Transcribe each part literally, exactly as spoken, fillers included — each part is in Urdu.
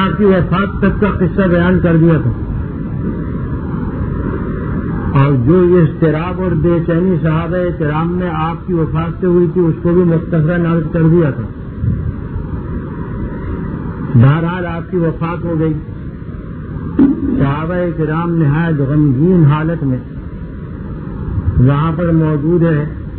آپ کی وفات تک کا قصہ بیان کر دیا تھا، اور جو یہ اضطراب اور بے چینی صحابہ کرام میں آپ کی وفات سے ہوئی تھی اس کو بھی مختصراً عرض کر دیا تھا۔ بہرحال آپ کی وفات ہو گئی۔ صحابہ کرام نہایت غمگین حالت میں وہاں پر موجود ہے۔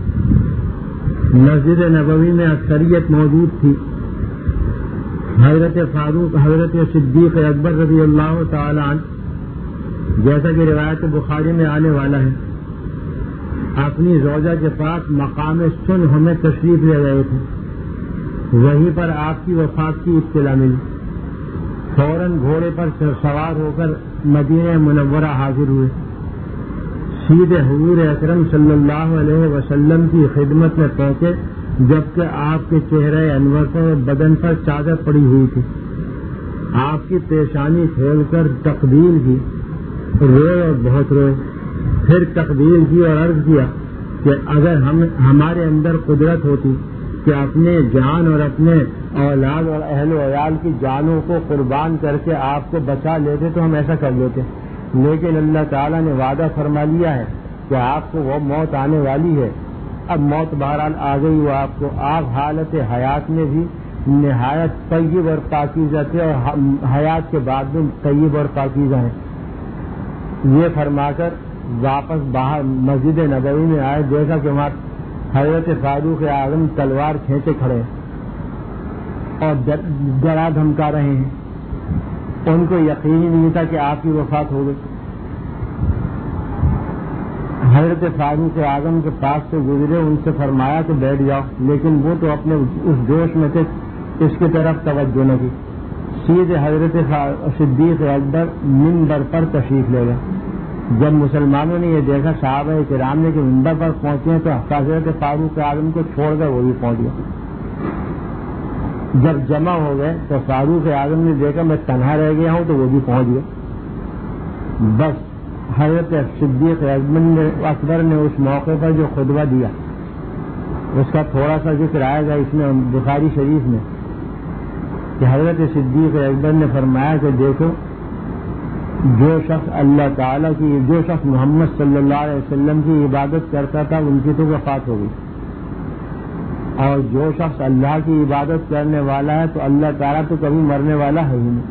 مسجد نبوی میں اکثریت موجود تھی۔ حضرت فاروق حضرت صدیق اکبر رضی اللہ تعالی عنہ، جیسا کہ روایت بخاری میں آنے والا ہے، اپنی زوجہ کے پاس مقام صلح میں تشریف لے گئے تھے۔ وہیں پر آپ کی وفات کی اطلاع ملی۔ فوراً گھوڑے پر سوار ہو کر مدینہ منورہ حاضر ہوئے، سیدھے حضور اکرم صلی اللہ علیہ وسلم کی خدمت میں پہنچے، جبکہ آپ کے چہرے انور پر بدن پر چادر پڑی ہوئی تھی۔ آپ کی پیشانی کھول کر تقبیل کی، روئے اور بہت روئے، پھر تقبیل کی اور عرض کیا کہ اگر ہم ہمارے اندر قدرت ہوتی کہ اپنے جان اور اپنے اولاد اور اہل و عیال کی جانوں کو قربان کر کے آپ کو بچا لیتے تو ہم ایسا کر لیتے، لیکن اللہ تعالیٰ نے وعدہ فرما لیا ہے کہ آپ کو وہ موت آنے والی ہے۔ اب موت بہرحال آ گئی وہ آپ کو۔ آپ حالت حیات میں بھی نہایت طیب اور پاکیزہ تھے اور حیات کے بعد بھی طیب اور پاکیزہ ہیں۔ یہ فرما کر واپس باہر مسجد نبوی میں آئے، دیکھا کہ وہاں حضرت فاروق اعظم تلوار کھینچے کھڑے اور ڈرا دھمکا رہے ہیں۔ ان کو یقین ہی نہیں تھا کہ آپ کی وفات ہو گئی۔ حضرت فاروق اعظم کے پاس سے گزرے، ان سے فرمایا کہ بیٹھ جاؤ، لیکن وہ تو اپنے اس جوش میں تھے، اس کی طرف توجہ نہ کی۔ سیدھے حضرت صدیق اکبر منبر پر تشریف لے گئے۔ جب مسلمانوں نے یہ دیکھا صحابہ کرام نے کہ منبر پر پہنچے ہیں، تو حضرت فاروق اعظم کو چھوڑ کر وہ بھی پہنچ گئے۔ جب جمع ہو گئے تو فاروق اعظم نے دیکھا میں تنہا رہ گیا ہوں، تو وہ بھی پہنچ گئے۔ بس حضرت صدیق اکبر نے اس موقع پر جو خطبہ دیا اس کا تھوڑا سا ذکر آئے گا اس میں بخاری شریف میں، کہ حضرت صدیق اکبر نے فرمایا کہ دیکھو، جو شخص اللہ تعالیٰ کی جو شخص محمد صلی اللہ علیہ وسلم کی عبادت کرتا تھا ان کی تو وفات ہو گئی، اور جو شخص اللہ کی عبادت کرنے والا ہے تو اللہ تعالیٰ تو کبھی مرنے والا ہے ہی نہیں۔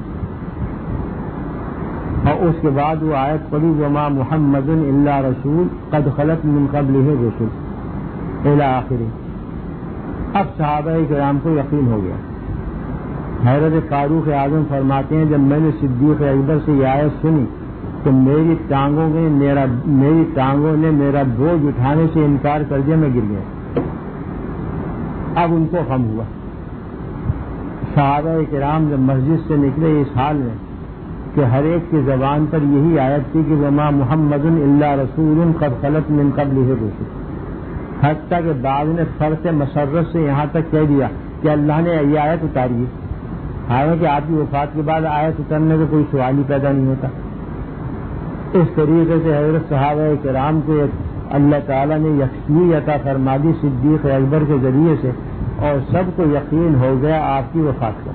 اور اس کے بعد وہ آیت پڑھی وما محمد الا رسول قد خلت من قبلہ الرسل الی آخرہ۔ اب صحابہ کرام کو یقین ہو گیا۔ حضرت فاروق اعظم فرماتے ہیں جب میں نے صدیق اکبر سے یہ آیت سنی تو میری ٹانگوں نے میرا میری ٹانگوں نے میرا بوجھ اٹھانے سے انکار کر دیا، میں گر گیا۔ اب ان کو غم ہوا۔ صحابہ کرام جب مسجد سے نکلے اس حال میں کہ ہر ایک کی زبان پر یہی آیت تھی کہ وما محمد الا رسول قد خلت من قبلہ الرسل، حتیٰ کہ بعض نے فرط مسرت سے یہاں تک کہہ دیا کہ اللہ نے یہ آیت اتاری ہے، حالانکہ آپ کی وفات کے بعد آیت اترنے کا کوئی سوال ہی پیدا نہیں ہوتا۔ اس طریقے سے حضرت صحابہ کرام کو اللہ تعالیٰ نے یقین عطا فرما دی صدیق اکبر کے ذریعے سے، اور سب کو یقین ہو گیا آپ کی وفات کا۔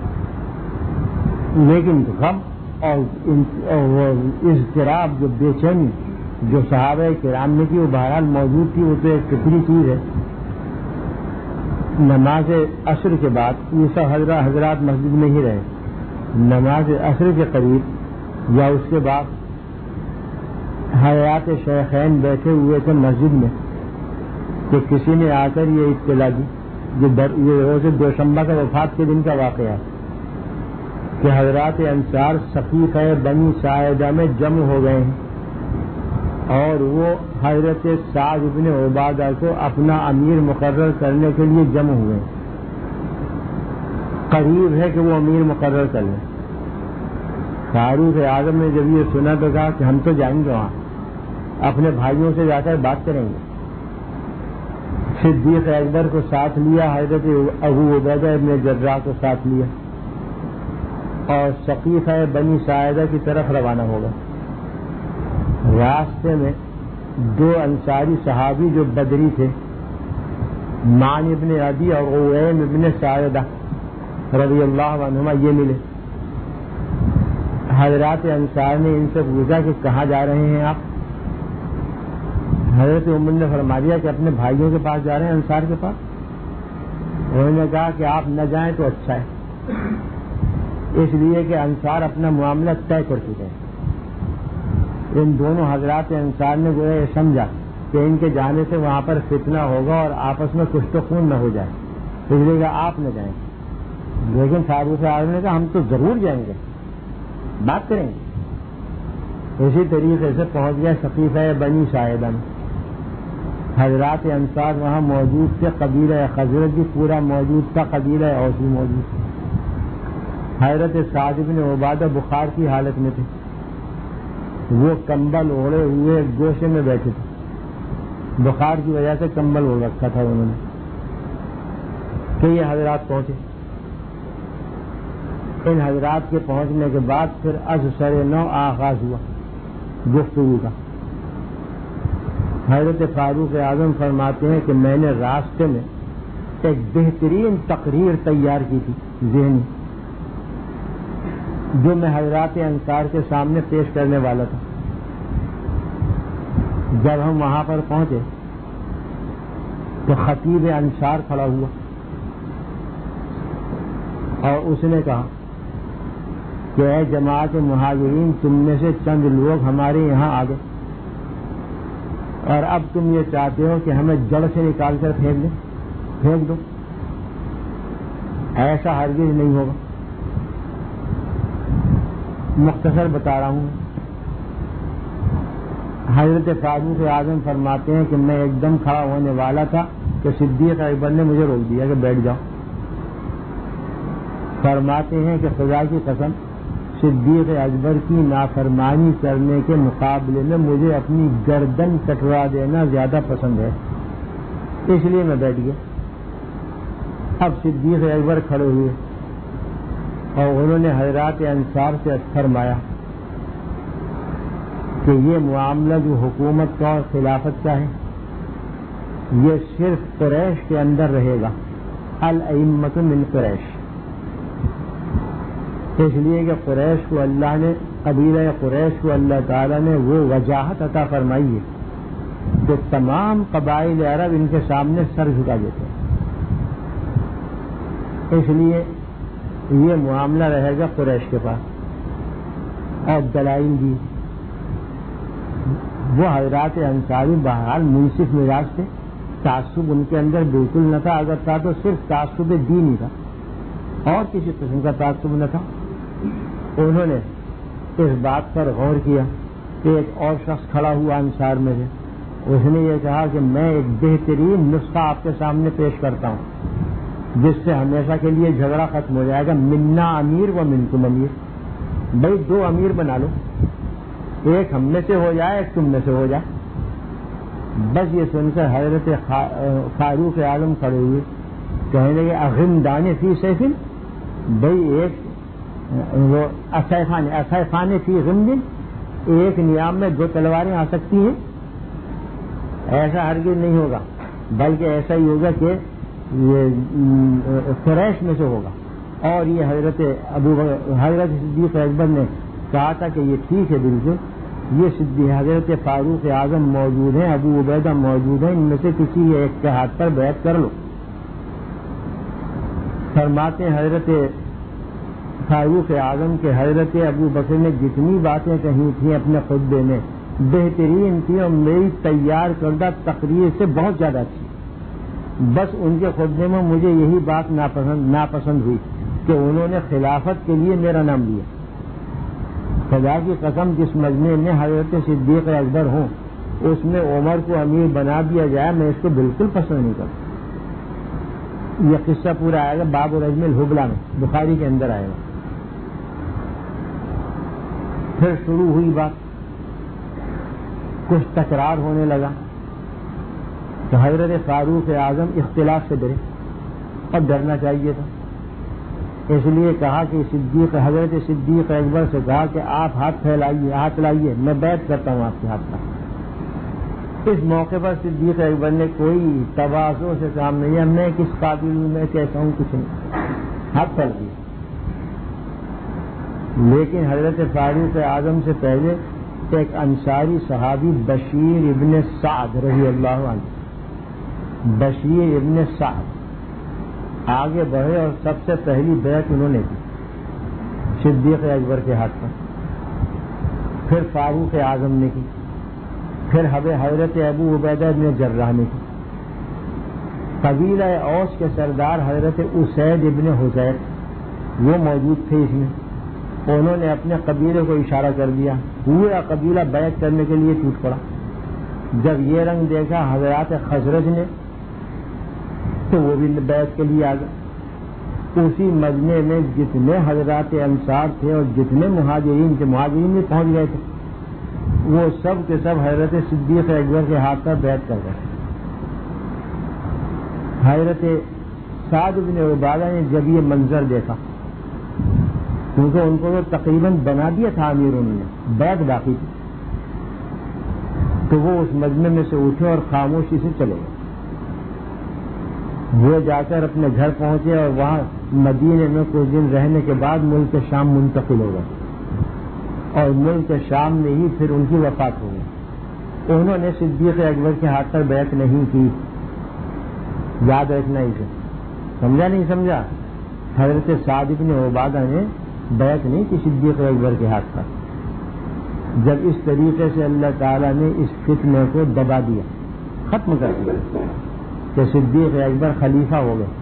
لیکن غم اور اضطراب جو بے چینی جو صحابہ کرام نے کی وہ بہرحال موجود تھی، وہ تو ایک فطری چیز ہے۔ نماز عصر کے بعد یہ سب حضرات حضرات مسجد میں ہی رہے، نماز عصر کے قریب یا اس کے بعد حیات شیخین بیٹھے ہوئے تھے مسجد میں کہ کسی نے آ کر یہ اطلاع دی، یہ روز دوشنبہ کا وفات کے دن کا واقعہ ہے کہ حضرات انصار سقیفہ بنی ساعدہ میں جمع ہو گئے ہیں، اور وہ حضرت سعد بن عبادہ کو اپنا امیر مقرر کرنے کے لیے جمع ہوئے ہیں۔ قریب ہے کہ وہ امیر مقرر کر لیں۔ فاروق اعظم نے جب یہ سنا تو کہا کہ ہم تو جائیں گے وہاں، اپنے بھائیوں سے جا کر بات کریں گے۔ صدیق اکبر کو ساتھ لیا، حضرت ابو عبیدہ ابن جراح کو ساتھ لیا، اور سقیفہ بنی ساعدہ کی طرف روانہ ہو گئے۔ راستے میں دو انصاری صحابی جو بدری تھے، مان ابن عدی اور اویم ابن ساعدہ رضی اللہ عنہما، یہ ملے۔ حضرات انصار نے ان سے پوچھا کہ کہاں جا رہے ہیں آپ؟ حضرت عمر نے فرما دیا کہ اپنے بھائیوں کے پاس جا رہے ہیں، انصار کے پاس۔ انہوں نے کہا کہ آپ نہ جائیں تو اچھا ہے، اس لیے کہ انصار اپنا معاملہ طے کر چکے ہیں۔ ان دونوں حضرات انصار نے گویا یہ سمجھا کہ ان کے جانے سے وہاں پر فتنہ ہوگا اور آپس میں کچھ تو خون نہ ہو جائے، اس لیے کہ آپ نہ جائیں۔ لیکن فاروق اعظم نے کہا ہم تو ضرور جائیں گے، بات کریں گے۔ اسی طریقے سے پہنچ گئے سقیفہ بنی ساعدہ میں۔ حضرات انصار وہاں موجود تھے، قبیلہ خزرج بھی پورا موجود تھا، قبیلہ اوس بھی موجود تھا۔ حضرت سعد بن عبادہ بخار کی حالت میں تھے، وہ کمبل اوڑے ہوئے گوشے میں بیٹھے تھے، بخار کی وجہ سے کمبل اوڑھ رکھا تھا انہوں نے کہ یہ حضرات پہنچے۔ ان حضرات کے پہنچنے کے بعد پھر از سر نو آغاز ہوا گفتگو کا۔ حضرت فاروق اعظم فرماتے ہیں کہ میں نے راستے میں ایک بہترین تقریر تیار کی تھی ذہنی، جو میں حضرات انصار کے سامنے پیش کرنے والا تھا۔ جب ہم وہاں پر پہنچے تو خطیب انصار کھڑا ہوا اور اس نے کہا کہ اے جماعت مہاجرین، تم میں سے چند لوگ ہمارے یہاں آ گئے اور اب تم یہ چاہتے ہو کہ ہمیں جڑ سے نکال کر پھینک دیں پھینک دو ایسا ہرگز نہیں ہوگا۔ مختصر بتا رہا ہوں۔ حضرت فاروق اعظم فرماتے ہیں کہ میں ایک دم کھڑا ہونے والا تھا کہ صدیق اکبر نے مجھے روک دیا کہ بیٹھ جاؤ۔ فرماتے ہیں کہ خدا کی قسم، صدیق اکبر کی نافرمانی کرنے کے مقابلے میں مجھے اپنی گردن کٹوا دینا زیادہ پسند ہے، اس لیے میں بیٹھ گیا۔ اب صدیق اکبر کھڑے ہوئے اور انہوں نے حضرات انصار سے فرمایا کہ یہ معاملہ جو حکومت کا اور خلافت کا ہے یہ صرف قریش کے اندر رہے گا، الائمۃ من قریش، اس لیے کہ قریش کو اللہ نے قبیلہ قریش کو اللہ تعالیٰ نے وہ وجاہت عطا فرمائی ہے کہ تمام قبائل عرب ان کے سامنے سر جھکا دیتے ہیں، اس لیے یہ معاملہ رہے گا قریش کے پاس۔ اور دلائل دی وہ حضرات انصاری بہرحال منصف مزاج تھے، تعصب ان کے اندر بالکل نہ تھا، اگر تھا تو صرف تعصب دین ہی تھا اور کسی قسم کا تعصب نہ تھا۔ انہوں نے اس بات پر غور کیا کہ ایک اور شخص کھڑا ہوا انصار میں سے، اس نے یہ کہا کہ میں ایک بہترین نسخہ آپ کے سامنے پیش کرتا ہوں جس سے ہمیشہ کے لیے جھگڑا ختم ہو جائے گا، منا امیر و منکم امیر، بھائی دو امیر بنا لو، ایک ہم میں سے ہو جائے ایک تم میں سے ہو جائے۔ بس یہ سن کر حضرت فاروق اعظم کھڑے ہوئے، کہنے لگے اغمدان فی سیفن، بھائی ایک وہ اسیفان اسیفان فی غمدن، ایک نیام میں دو تلواریں آ سکتی ہیں؟ ایسا ہرگز نہیں ہوگا، بلکہ ایسا ہی ہوگا کہ یہ قریش میں سے ہوگا۔ اور یہ حضرت ابو حضرت صدیق اکبر نے کہا تھا کہ یہ ٹھیک ہے بالکل، یہ صدیق حضرت فاروق اعظم موجود ہیں، ابو عبیدہ موجود ہیں، ان میں سے کسی ایک کے ہاتھ پر بیعت کر لو۔ فرماتے ہیں حضرت فاروق اعظم کے حضرت ابو بکر نے جتنی باتیں کہی تھیں اپنے خطبے میں بہترین تھی اور میری تیار کردہ تقریر سے بہت زیادہ تھی، بس ان کے خطبے میں مجھے یہی بات ناپسند ناپسند ہوئی کہ انہوں نے خلافت کے لیے میرا نام لیا۔ خدا کی قسم جس مجمع میں حضرت صدیق اکبر ہوں اس میں عمر کو امیر بنا دیا جائے، میں اس کو بالکل پسند نہیں کرتا۔ یہ قصہ پورا آئے گا باب رجم الحبلہ میں، بخاری کے اندر آئے گا۔ پھر شروع ہوئی بات، کچھ تکرار ہونے لگا تو حضرت فاروق اعظم اختلاف سے ڈرے اور ڈرنا چاہیے تھا، اس لیے کہا کہ صدیق حضرت صدیق اکبر سے کہا کہ آپ ہاتھ پھیلائیے، ہاتھ لائیے، میں بیعت کرتا ہوں آپ کے ہاتھ کا۔ اس موقع پر صدیق اکبر نے کوئی تواضع سے کام نہیں ہے، میں کس قابل ہوں، میں کیسا ہوں، کچھ نہیں، ہاتھ پھیل دیا۔ لیکن حضرت فاروق اعظم سے پہلے ایک انصاری صحابی بشیر ابن سعد رضی اللہ عنہ، بشیر ابن سعد آگے بڑھے اور سب سے پہلی بیعت انہوں نے کی صدیق اکبر کے ہاتھ پر، پھر فاروق اعظم نے کی، پھر حضرت ابو عبیدہ بن جراح نے کی۔ قبیلہ اوس کے سردار حضرت اسید ابن حذیر وہ موجود تھے اس میں، انہوں نے اپنے قبیلے کو اشارہ کر دیا، پورا قبیلہ بیعت کرنے کے لیے ٹوٹ پڑا۔ جب یہ رنگ دیکھا حضرات خزرج نے تو وہ بھی بیعت کے لیے آ گئے۔ اسی مجمع میں جتنے حضرات انصار تھے اور جتنے مہاجرین تھے، مہاجرین بھی پہنچ گئے تھے، وہ سب کے سب حضرت صدیق اکبر کے ہاتھ پر بیعت کر گئے۔ حضرت سعد بن عبادہ نے جب یہ منظر دیکھا، کیونکہ ان کو تو تقریباً بنا دیا تھا امیر، انہوں نے بیعت باقی تھی، تو وہ اس مجمع میں سے اٹھے اور خاموشی سے چلے گئے۔ وہ جا کر اپنے گھر پہنچے اور وہاں مدینے میں کچھ دن رہنے کے بعد ملک شام منتقل ہو گئے، اور ملک شام میں ہی پھر ان کی وفات ہو گئی۔ انہوں نے صدیق اکبر کے ہاتھ پر بیعت نہیں کی، یاد رکھنا اسے، سمجھا نہیں سمجھا؟ حضرت سعد بن عبادہ نے بیعت نہیں کی صدیق اکبر کے ہاتھ پر۔ جب اس طریقے سے اللہ تعالیٰ نے اس فتنے کو دبا دیا، ختم کر دیا کہ صدیق اکبر خلیفہ ہو گئے،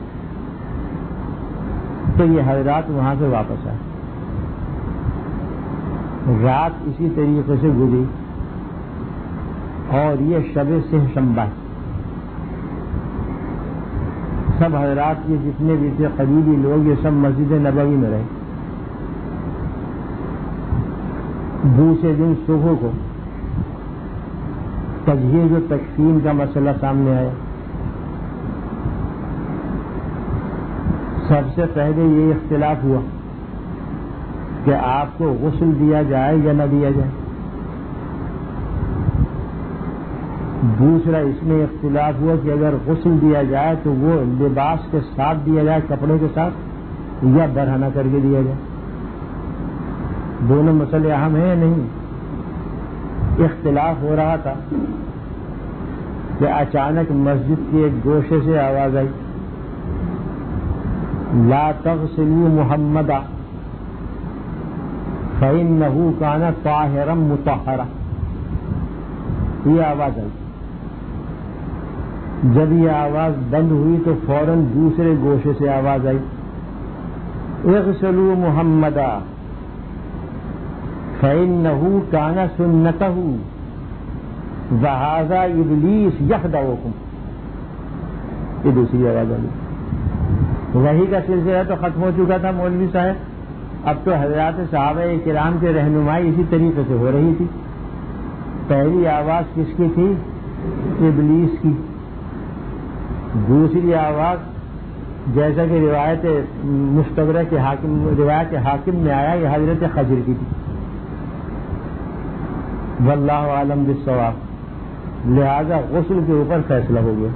تو یہ حضرات وہاں سے واپس آئے۔ رات اسی طریقے سے گزری اور یہ شب سہ شنبہ، سب حضرات کے جتنے بھی تھے قریبی لوگ یہ سب مسجد نبوی میں رہے۔ دوسرے دن صبح کو تجہیز و تکفین کا مسئلہ سامنے آیا۔ سب سے پہلے یہ اختلاف ہوا کہ آپ کو غسل دیا جائے یا نہ دیا جائے۔ دوسرا اس میں اختلاف ہوا کہ اگر غسل دیا جائے تو وہ لباس کے ساتھ دیا جائے، کپڑے کے ساتھ، یا برہنہ کر کے دیا جائے۔ دونوں مسئلے اہم ہیں نہیں؟ اختلاف ہو رہا تھا کہ اچانک مسجد کے ایک گوشے سے آواز آئی، لا تغسلوا محمدا فإنه كان طاہرا مطہرا، یہ آواز آئی۔ جب یہ آواز بند ہوئی تو فوراً دوسرے گوشے سے آواز آئی، اغسلوا محمدا فإنه كان سنته وهذا إبلیس یخدعکم، یہ دوسری آواز آئی۔ وحی کا سلسلہ تو ختم ہو چکا تھا مولوی صاحب، اب تو حضرات صحابہ کرام کی رہنمائی اسی طریقے سے ہو رہی تھی۔ پہلی آواز کس کی تھی؟ ابلیس کی۔ دوسری آواز جیسا کہ روایت مستدرک حاکم روایت حاکم میں آیا، یہ حضرت خضر کی تھی، واللہ عالم بالصواب، لہذا غسل کے اوپر فیصلہ ہو گیا۔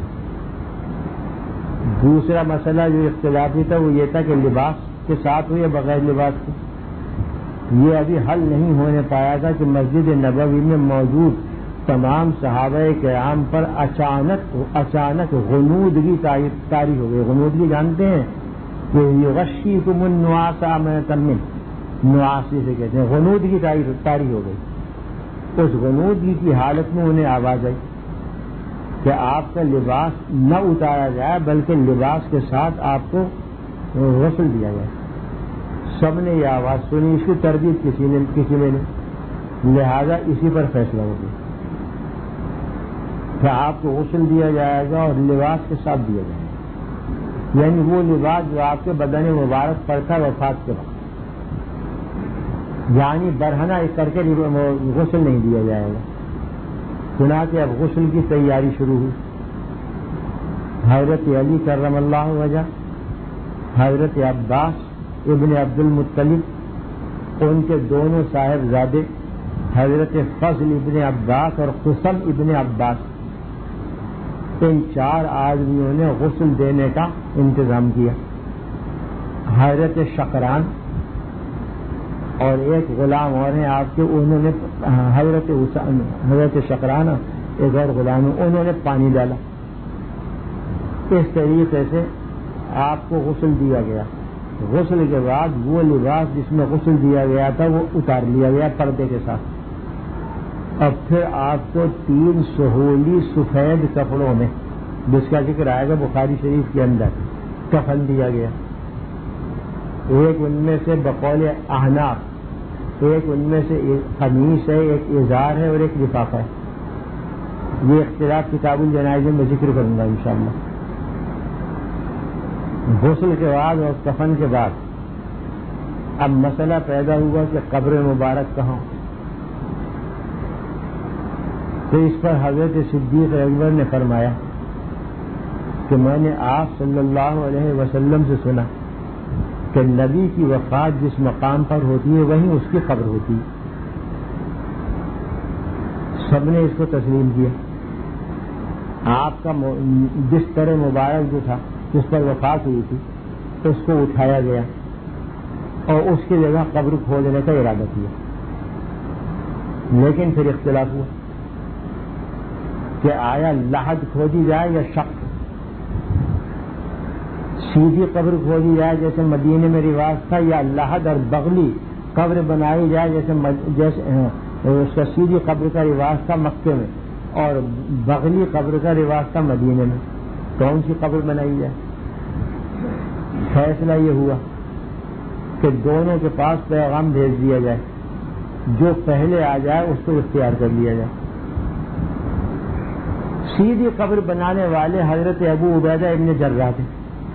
دوسرا مسئلہ جو اختلافی تھا وہ یہ تھا کہ لباس کے ساتھ ہو یا بغیر لباس کے، یہ ابھی حل نہیں ہونے پایا تھا کہ مسجد نبوی میں موجود تمام صحابہ کرام پر اچانک اچانک غنودگی طاری ہو گئی۔ غنودگی جانتے ہیں کہ یغشیکم النعاس امنۃ من، نعاسی سے کہتے ہیں، غنودگی طاری ہو گئی۔ اس غنودگی کی حالت میں انہیں آواز آئی کہ آپ کا لباس نہ اتارا جائے بلکہ لباس کے ساتھ آپ کو غسل دیا جائے۔ سب نے یہ آواز سنی، اس کی تردید کسی نے کسی نے نہیں، لہذا اسی پر فیصلہ ہو گیا کہ آپ کو غسل دیا جائے گا اور لباس کے ساتھ دیا جائے گا، یعنی وہ لباس جو آپ کے بدن مبارک پر تھا وفات کے وقت، یعنی برہنہ کر کے غسل نہیں دیا جائے گا۔ چنانچہ اب غسل کی تیاری شروع ہوئی۔ حضرت علی کرم اللہ وجہ، حضرت عباس ابن عبد المطلب، ان کے دونوں صاحبزادے حضرت فضل ابن عباس اور قسم ابن عباس، ان چار آدمیوں نے غسل دینے کا انتظام کیا۔ حضرت شقران اور ایک غلام اور ہیں آپ کے، انہوں نے حضرت حضرت شقرانہ ایک اور غلام ہے، انہوں نے پانی ڈالا. اس طریقے سے آپ کو غسل دیا گیا. غسل کے بعد وہ لباس جس میں غسل دیا گیا تھا وہ اتار لیا گیا پردے کے ساتھ. اب پھر آپ کو تین سہولی سفید کپڑوں میں، جس کا ذکر آئے گا بخاری شریف کے اندر، کفن دیا گیا. ایک ان میں سے بقول احناف، ایک ان میں سے قمیص ہے، ایک ازار ہے اور ایک لفافہ ہے. یہ اختلاف کتاب الجنائز میں ذکر کروں گا انشاءاللہ. غسل کے بعد اور کفن کے بعد اب مسئلہ پیدا ہوا کہ قبر مبارک کہاں. تو اس پر حضرت صدیق اکبر نے فرمایا کہ میں نے آپ صلی اللہ علیہ وسلم سے سنا کہ نبی کی وفات جس مقام پر ہوتی ہے وہیں اس کی قبر ہوتی ہے. سب نے اس کو تسلیم کیا. آپ کا بستر مبارک جو تھا جس پر وفات ہوئی تھی اس کو اٹھایا گیا اور اس کی جگہ قبر کھودنے کا ارادہ کیا. لیکن پھر اختلاف ہوا کہ آیا لحد کھودی جائے یا شق، سیدھی قبر کھودی جائے جیسے مدینے میں رواج تھا، یا لحد اور بغلی قبر بنائی جائے جیسے جیسے اس کا سیدھی قبر کا رواج تھا مکے میں اور بغلی قبر کا رواج تھا مدینے میں. کون سی قبر بنائی جائے؟ فیصلہ یہ ہوا کہ دونوں کے پاس پیغام بھیج دیا جائے، جو پہلے آ جائے اس کو اختیار کر لیا جائے. سیدھی قبر بنانے والے حضرت ابو عبیدہ ابن جراح تھے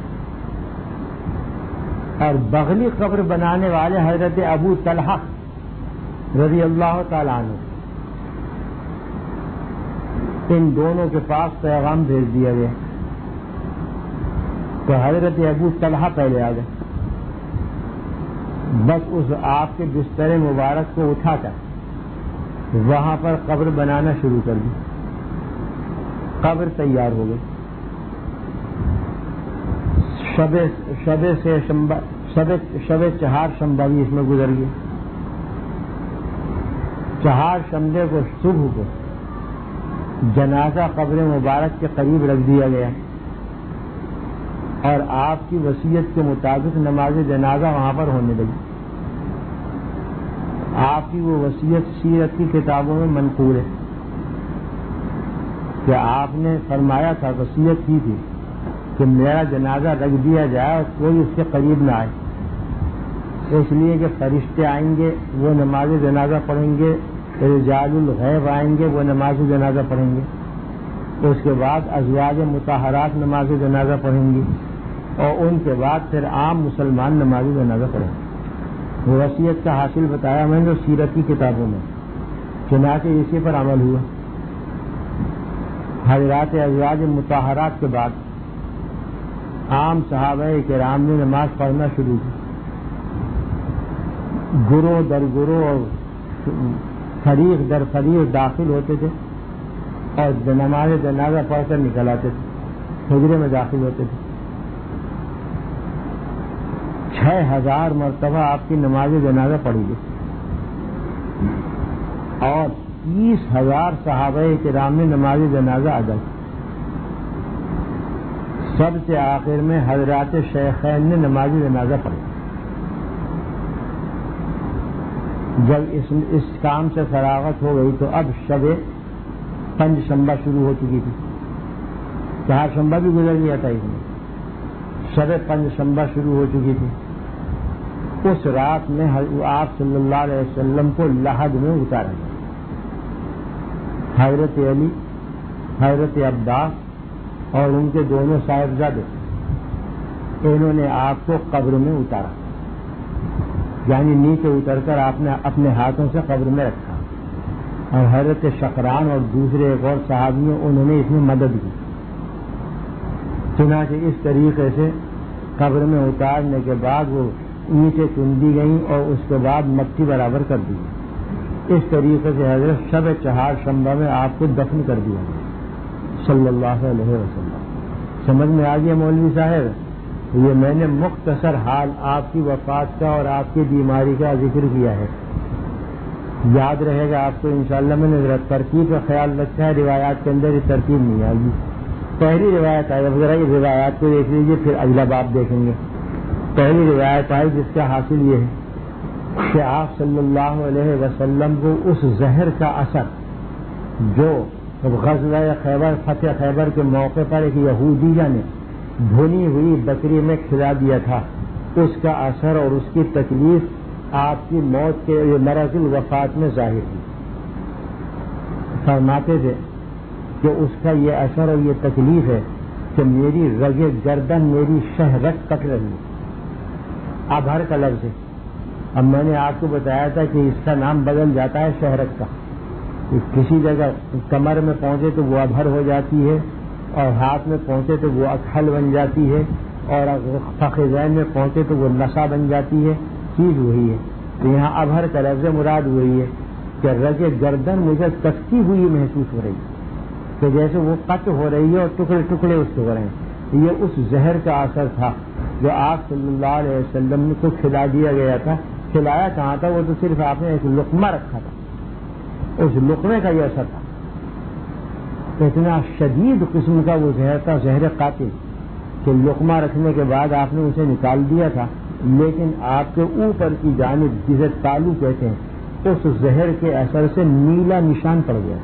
اور بغلی قبر بنانے والے حضرت ابو طلحہ رضی اللہ تعالیٰ عنہ. ان دونوں کے پاس پیغام بھیج دیا گیا. تو حضرت ابو طلحہ پہلے آ گئے. بس اس آپ کے بستر مبارک کو اٹھا کر وہاں پر قبر بنانا شروع کر دی. قبر تیار ہو گئی. شب شب سے شمبا شب شب چہار شمبا بھی اس میں گزر گئی. چہار شمبے کو صبح کو جنازہ قبر مبارک کے قریب رکھ دیا گیا اور آپ کی وصیت کے مطابق نماز جنازہ وہاں پر ہونے لگی. آپ کی وہ وصیت سیرت کی کتابوں میں منقول ہے کہ آپ نے فرمایا تھا، وصیت کی تھی کہ میرا جنازہ رکھ دیا جائے اور کوئی اس کے قریب نہ آئے، اس لیے کہ فرشتے آئیں گے وہ نماز جنازہ پڑھیں گے، رجال الغیب آئیں گے وہ نماز جنازہ پڑھیں گے، اس کے بعد ازواج مطہرات نماز جنازہ پڑھیں گی اور ان کے بعد پھر عام مسلمان نماز جنازہ پڑھیں گے. وصیت کا حاصل بتایا میں نے سیرت کی کتابوں میں، چنانچہ اسی پر عمل ہوا. حضرات ازواج مطہرات کے بعد عام صحابہ کرام نے نماز پڑھنا شروع کی. گروہ در گروہ اور فریق در فریق داخل ہوتے تھے اور نماز جنازہ پڑھ کر نکل آتے تھے، حجرے میں داخل ہوتے تھے. چھ ہزار مرتبہ آپ کی نماز جنازہ پڑھی گئی اور تیس ہزار صحابہ کرام نے نماز جنازہ ادا کی. سب سے آخر میں حضرات شیخین نے نماز جنازہ پڑھی. جب اس اس کام سے فراغت ہو گئی تو اب شب پنج شنبہ شروع ہو چکی تھی. چہار شنبہ بھی گزر گیا تھا، اس میں شب پنج شنبہ شروع ہو چکی تھی. اس رات میں آپ صلی اللہ علیہ وسلم کو لحد میں اتارا گیا. حضرت علی، حضرت عباس اور ان کے دونوں صاحبزادے، انہوں نے آپ کو قبر میں اتارا، یعنی نیچے اتر کر آپ نے اپنے ہاتھوں سے قبر میں رکھا اور حضرت شقران اور دوسرے ایک اور صحابیوں انہوں نے اس میں مدد کی. چنانچہ اس طریقے سے قبر میں اتارنے کے بعد وہ اینٹیں چن دی گئیں اور اس کے بعد مٹی برابر کر دی گئی. اس طریقے سے حضرت شب چہار شنبہ میں آپ کو دفن کر دیا گیا صلی اللہ علیہ وسلم. سمجھ میں آ گیا مولوی صاحب؟ یہ میں نے مختصر حال آپ کی وفات کا اور آپ کی بیماری کا ذکر کیا ہے. یاد رہے گا آپ کو انشاءاللہ. میں نے ذرا ترتیب کا خیال رکھا ہے، روایات کے اندر یہ ترتیب نہیں آئے گی. پہلی روایت آئی، اب ذرا یہ روایات کو دیکھ لیجیے، پھر اگلا باب دیکھیں گے. پہلی روایت آئی جس کا حاصل یہ ہے کہ آپ صلی اللہ علیہ وسلم کو اس زہر کا اثر جو غزوہ خیبر، فتح خیبر کے موقع پر ایک یہودیہ نے بھنی ہوئی بکری میں کھلا دیا تھا، اس کا اثر اور اس کی تکلیف آپ کی موت کے مرض الوفات میں ظاہر ہوئی. فرماتے تھے کہ اس کا یہ اثر اور یہ تکلیف ہے کہ میری رگ گردن میری شہرک کٹ رہی ہے. ابہر کا لفظ ہے. اب میں نے آپ کو بتایا تھا کہ اس کا نام بدل جاتا ہے شہرک کا. کسی جگہ کمر میں پہنچے تو وہ ابہر ہو جاتی ہے، اور ہاتھ میں پہنچے تو وہ اکھل بن جاتی ہے، اور فخذین میں پہنچے تو وہ نسا بن جاتی ہے. چیز وہی ہے. تو یہاں ابہر کا لفظ مراد وہی ہے کہ رگ گردن مجھے کٹتی ہوئی محسوس ہو رہی ہے، کہ جیسے وہ قط ہو رہی ہے اور ٹکڑے ٹکڑے اس کے ہو رہے ہیں. یہ اس زہر کا اثر تھا جو آپ صلی اللہ علیہ وسلم کو کھلا دیا گیا تھا. کھلایا کہاں تھا؟ وہ تو صرف آپ نے ایک لقمہ رکھا تھا، اس لقمے کا یہ اثر تھا. اتنا شدید قسم کا وہ زہر تھا، زہر قاتل، کہ لقمہ رکھنے کے بعد آپ نے اسے نکال دیا تھا، لیکن آپ کے اوپر کی جانب جسے تالو کہتے ہیں، اس زہر کے اثر سے نیلا نشان پڑ گیا.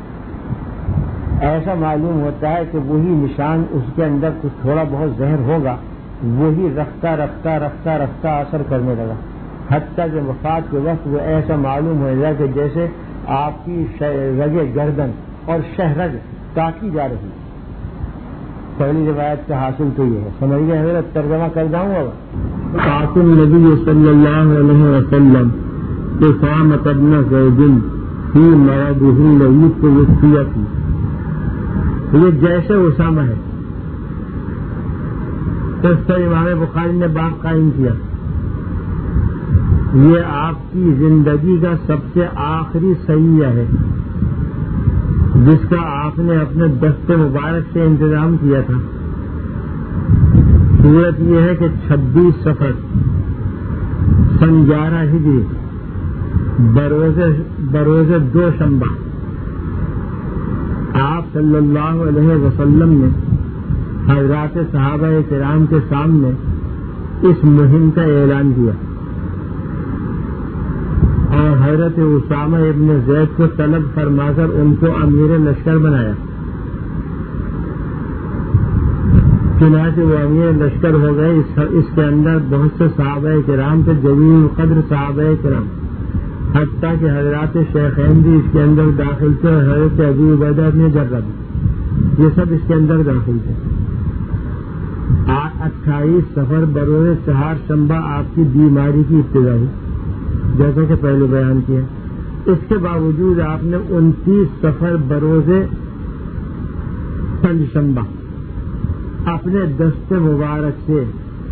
ایسا معلوم ہوتا ہے کہ وہی نشان اس کے اندر کچھ تھوڑا بہت زہر ہوگا، وہی رفتہ رفتہ رفتہ رفتہ اثر کرنے لگا، حتیٰ کہ وفات کے وقت وہ ایسا معلوم ہو گیا کہ جیسے آپ کی رگ گردن اور شہرگ کاٹی جا رہی. پہلی روایت کا حاصل تو یہ ہے. سمجھ گئے؟ حضرت ترجمہ کر جاؤں گا. قاسم نبی صلی اللہ علیہ وسلم اسامۃ بن زید فی مرضہ الذی توفی فیہ. یہ جیسے اسامہ ہے، اس پر امام بخاری نے باب قائم کیا. یہ آپ کی زندگی کا سب سے آخری سیّہ ہے جس کا آپ نے اپنے دست مبارک سے انتظام کیا تھا. صورت یہ ہے کہ چھبیس صفر سن گیارہ ہجری بروز بروز دو شنبہ آپ صلی اللہ علیہ وسلم نے حضرات صحابہ کرام کے سامنے اس مہم کا اعلان کیا اور حضرت اسامہ ابن زید کو طلب فرما کر ان کو امیر لشکر بنایا. چنانچہ وہ امیر لشکر ہو گئے. اس کے اندر بہت سے صحابہ کرام تھے، جلیل القدر صحابہ کرام، حتیٰ کہ حضرات شیخین بھی اس کے اندر داخل تھے اور حضرت ابو عبیدہ بن جرہ بھی، یہ سب اس کے اندر داخل تھے. اٹھائیس سفر بروز چہار شنبہ آپ کی بیماری کی ابتدا ہوئی، جیسا کہ پہلے بیان کیا. اس کے باوجود آپ نے انتیس سفر بروز پنج شنبہ اپنے دست مبارک سے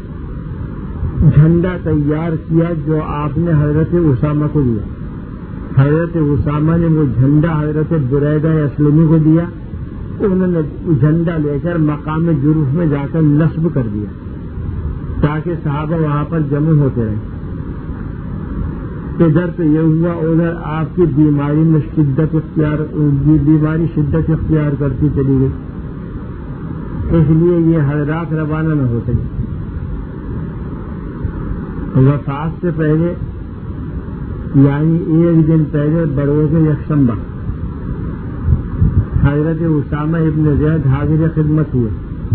جھنڈا تیار کیا جو آپ نے حضرت اسامہ کو دیا. حضرت اسامہ نے وہ جھنڈا حضرت بریدہ اسلمی کو دیا. انہوں نے جھنڈا لے کر مقام جروف میں جا کر نصب کر دیا تاکہ صحابہ وہاں پر جمع ہوتے رہیں. ادھر تو یہ ہوا، ادھر آپ کی بیماری میں شدت اختیار بیماری شدت اختیار کرتی چلی گئی، اس لیے یہ حضرات روانہ نہ ہو سکے. وفات سے پہلے یعنی ایک دن پہلے بروز یکشنبہ حضرت اسامہ ابن زید حاضر خدمت ہوئے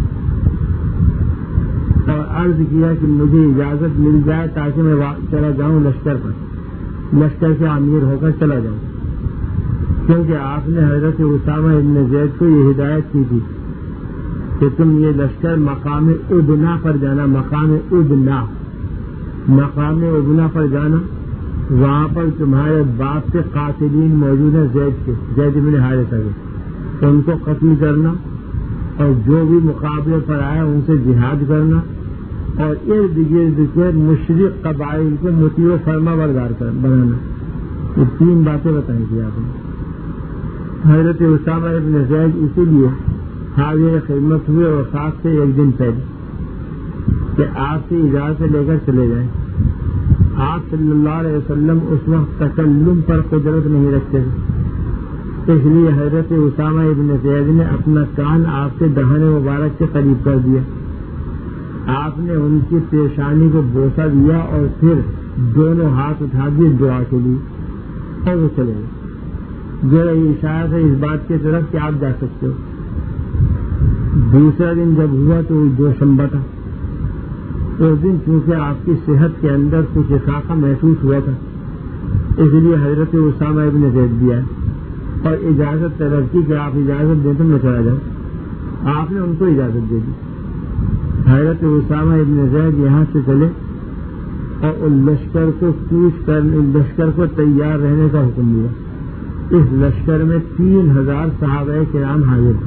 اور عرض کیا کہ مجھے اجازت مل جائے تاکہ میں چلا جاؤں لشکر پر، لشکر کے امیر ہو کر چلا جاؤں، کیونکہ آپ نے حضرت اسامہ ابن زید کو یہ ہدایت کی تھی کہ تم یہ لشکر مقام ادنا پر جانا. مقام ادنا مقام ادنا پر جانا، وہاں پر تمہارے باپ کے قاتلین موجود ہیں، زید کے زید بن حارثہ کے، ان کو قتل کرنا اور جو بھی مقابلے پر آئے ان سے جہاد کرنا اور ارد گرد کے مشرق قبائل کو مطیع و فرما بردار بنانا. یہ تین باتیں بتائی تھی آپ نے. حضرت اسامہ ابن زید اسی لیے حاضر خدمت ہوئے اور ساتھ سے ایک دن پہلے کہ آپ سے اجازت لے کر چلے جائیں. آپ صلی اللہ علیہ وسلم اس وقت تکلم پر قدرت نہیں رکھتے تھے، اس لیے حضرت اسامہ ابن زید نے اپنا کان آپ کے دہن مبارک کے قریب کر دیا. آپ نے ان کی پیشانی کو بوسہ دیا اور پھر دونوں ہاتھ اٹھا دیے دعا کے لیے اور وہ چلے گئے. جو اشارہ ہے اس بات کی طرف کہ آپ جا سکتے ہو. دوسرا دن جب ہوا تو دوشنبہ تھا. اس دن چونکہ آپ کی صحت کے اندر کچھ اضافہ محسوس ہوا تھا، اس لیے حضرت اسامہ ابن زید بھی آئے اور اجازت طلب کی کہ آپ اجازت دیں تو میں چلا جاؤں. آپ نے ان کو اجازت دے دی. حضرت اسامہ ابن زید یہاں سے چلے اور ان لشکر کو کوچ کر لشکر کو تیار رہنے کا حکم دیا. اس لشکر میں تین ہزار صحابہ کرام حاضر تھے.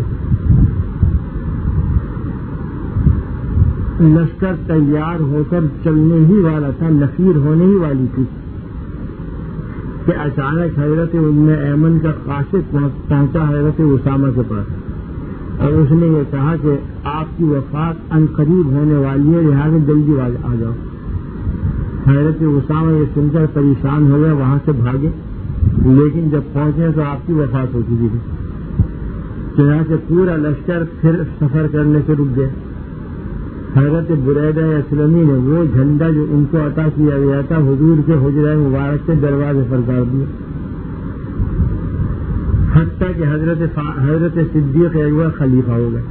لشکر تیار ہو کر چلنے ہی والا تھا، نفیر ہونے ہی والی تھی کہ اچانک حضرت ام ایمن کا قاصد پہنچا حضرت اسامہ کے پاس اور اس نے یہ کہا کہ آپ کی وفات ان قریب ہونے والی ہے، لہٰذا جلدی آ جاؤ. حضرت اسامہ یہ سن کر پریشان ہو گئے، وہاں سے بھاگے، لیکن جب پہنچے تو آپ کی وفات ہو چکی تھی. چنانچہ پورا لشکر پھر سفر کرنے سے رک گیا. حضرت بریدہ اسلمی نے وہ جھنڈا جو ان کو عطا کیا گیا تھا حضور کے حجرہ مبارک کے دروازے پر گاڑ دیا، حتیٰ کہ حضرت حضرت صدیق اکبر خلیفہ ہو گئے،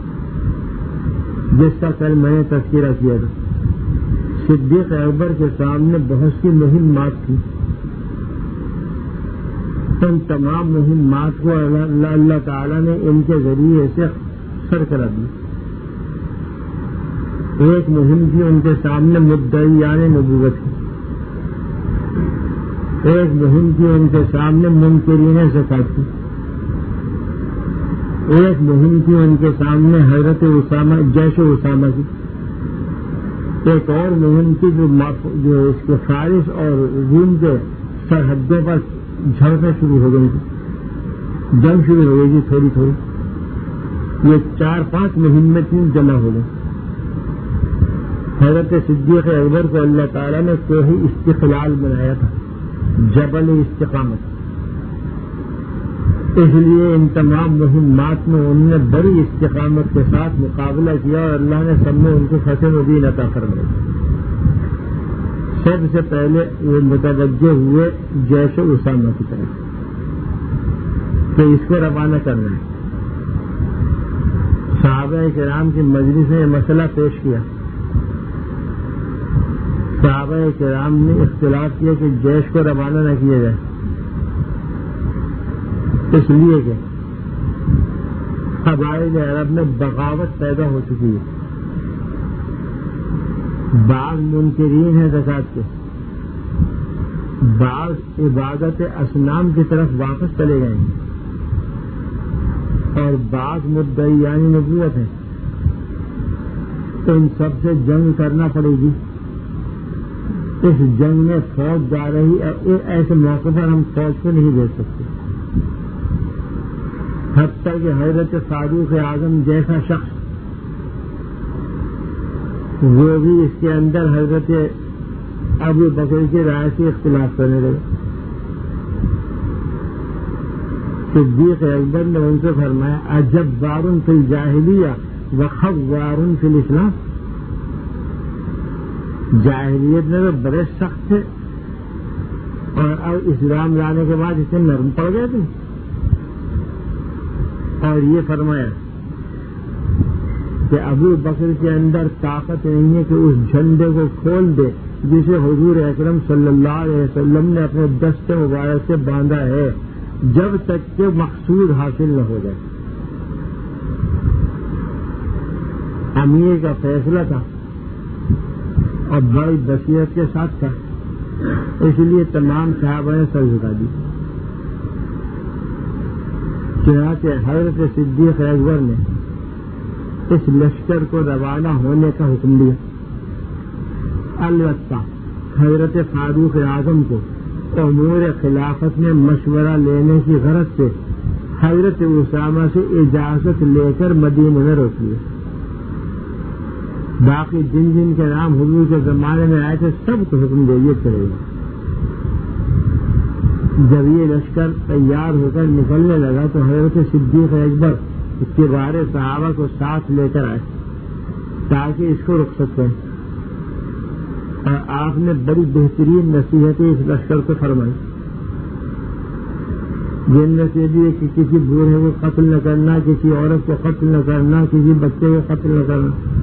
جس کا کل میں نے تذکرہ کیا تھا. صدیق اکبر کے سامنے بہت سی مہمات تھی. ان تمام مہمات کو اللہ اللہ تعالیٰ نے ان کے ذریعے سے سر کرا دی. ایک مہم تھی ان کے سامنے مدعیان نبوت کی، ایک مہم تھی ان کے سامنے منکرین زکات کی، ایک مہم تھی ان کے سامنے حضرت اسامہ جیش اسامہ کی، ایک اور مہم تھی جو جو اس کے فارس اور روم کے سرحدوں پر جھڑپیں شروع ہو گئی تھی، جنگ شروع ہو گئی تھی تھوڑی تھوڑی. یہ چار پانچ مہم میں تین جمع ہو گئی. حضرت صدیق اکبر کو اللہ تعالیٰ نے کوہ استقلال بنایا تھا، جبل استقامت. اس لیے ان تمام مہمات میں انہوں نے بڑی استقامت کے ساتھ مقابلہ کیا اور اللہ نے سب میں ان کو فتح مبین عطا فرمائی. سب سے پہلے وہ متوجہ ہوئے جیش اسامہ کی طرف کہ اس کو روانہ کرنا ہے. صحابہ کرام کی مجلس نے یہ مسئلہ پیش کیا. صحابہ کرام نے اختلاف کیا کہ جیش کو روانہ نہ کیا جائے، اس لیے کہ قبائل عرب میں بغاوت پیدا ہو چکی ہے. بعض منکرین ہیں زکات کے، بعض عبادت اصنام کی طرف واپس چلے گئے ہیں اور بعض مدعیان نبوت ہیں. ان سب سے جنگ کرنا پڑے گی. اس جنگ میں فوج جا رہی ہے، ایسے موقع پر ہم فوج کو نہیں دے سکتے. حتیٰ کہ حضرت فاروق اعظم جیسا شخص وہ بھی اس کے اندر حضرت ابو بکر کی رائے سے اختلاف کرنے لگے. صدیق اکبر نے ان سے فرمایا عجب وارن فی الجاہلیہ وخوار فی الاسلام. جاہلیت میں تو بڑے سخت تھے اور اب اسلام لانے کے بعد اسے نرم پڑ گئے تھے. اور یہ فرمایا کہ ابو بکر کے اندر طاقت نہیں ہے کہ اس جھنڈے کو کھول دے جسے حضور اکرم صلی اللہ علیہ وسلم نے اپنے دست مبارک سے باندھا ہے، جب تک کہ مقصود حاصل نہ ہو جائے. امیر کا فیصلہ تھا اور بڑی بصیرت کے ساتھ تھا، اس لیے تمام صحابہ نے سر جھکا دی. چنانچہ حضرت صدیق اکبر نے اس لشکر کو روانہ ہونے کا حکم دیا. البتہ حضرت فاروق اعظم کو امور خلافت میں مشورہ لینے کی غرض سے حضرت اسامہ سے اجازت لے کر مدینے میں روک لیا. باقی جن جن کے نام حضور کے زمانے میں آئے تھے سب کو حکم دے دیے چلے گئے. جب یہ لشکر تیار ہو کر نکلنے لگا تو حضرت صدیق اکبر اس کے بارے صحابہ کو ساتھ لے کر آئے تاکہ اس کو رخصت کریں. اور آپ نے بڑی بہترین نصیحتیں اس لشکر کو فرمائی، جن میں سے بھی کہ کسی بوڑھے کو قتل نہ کرنا، کسی عورت کو قتل نہ کرنا، کسی بچے کو قتل نہ کرنا.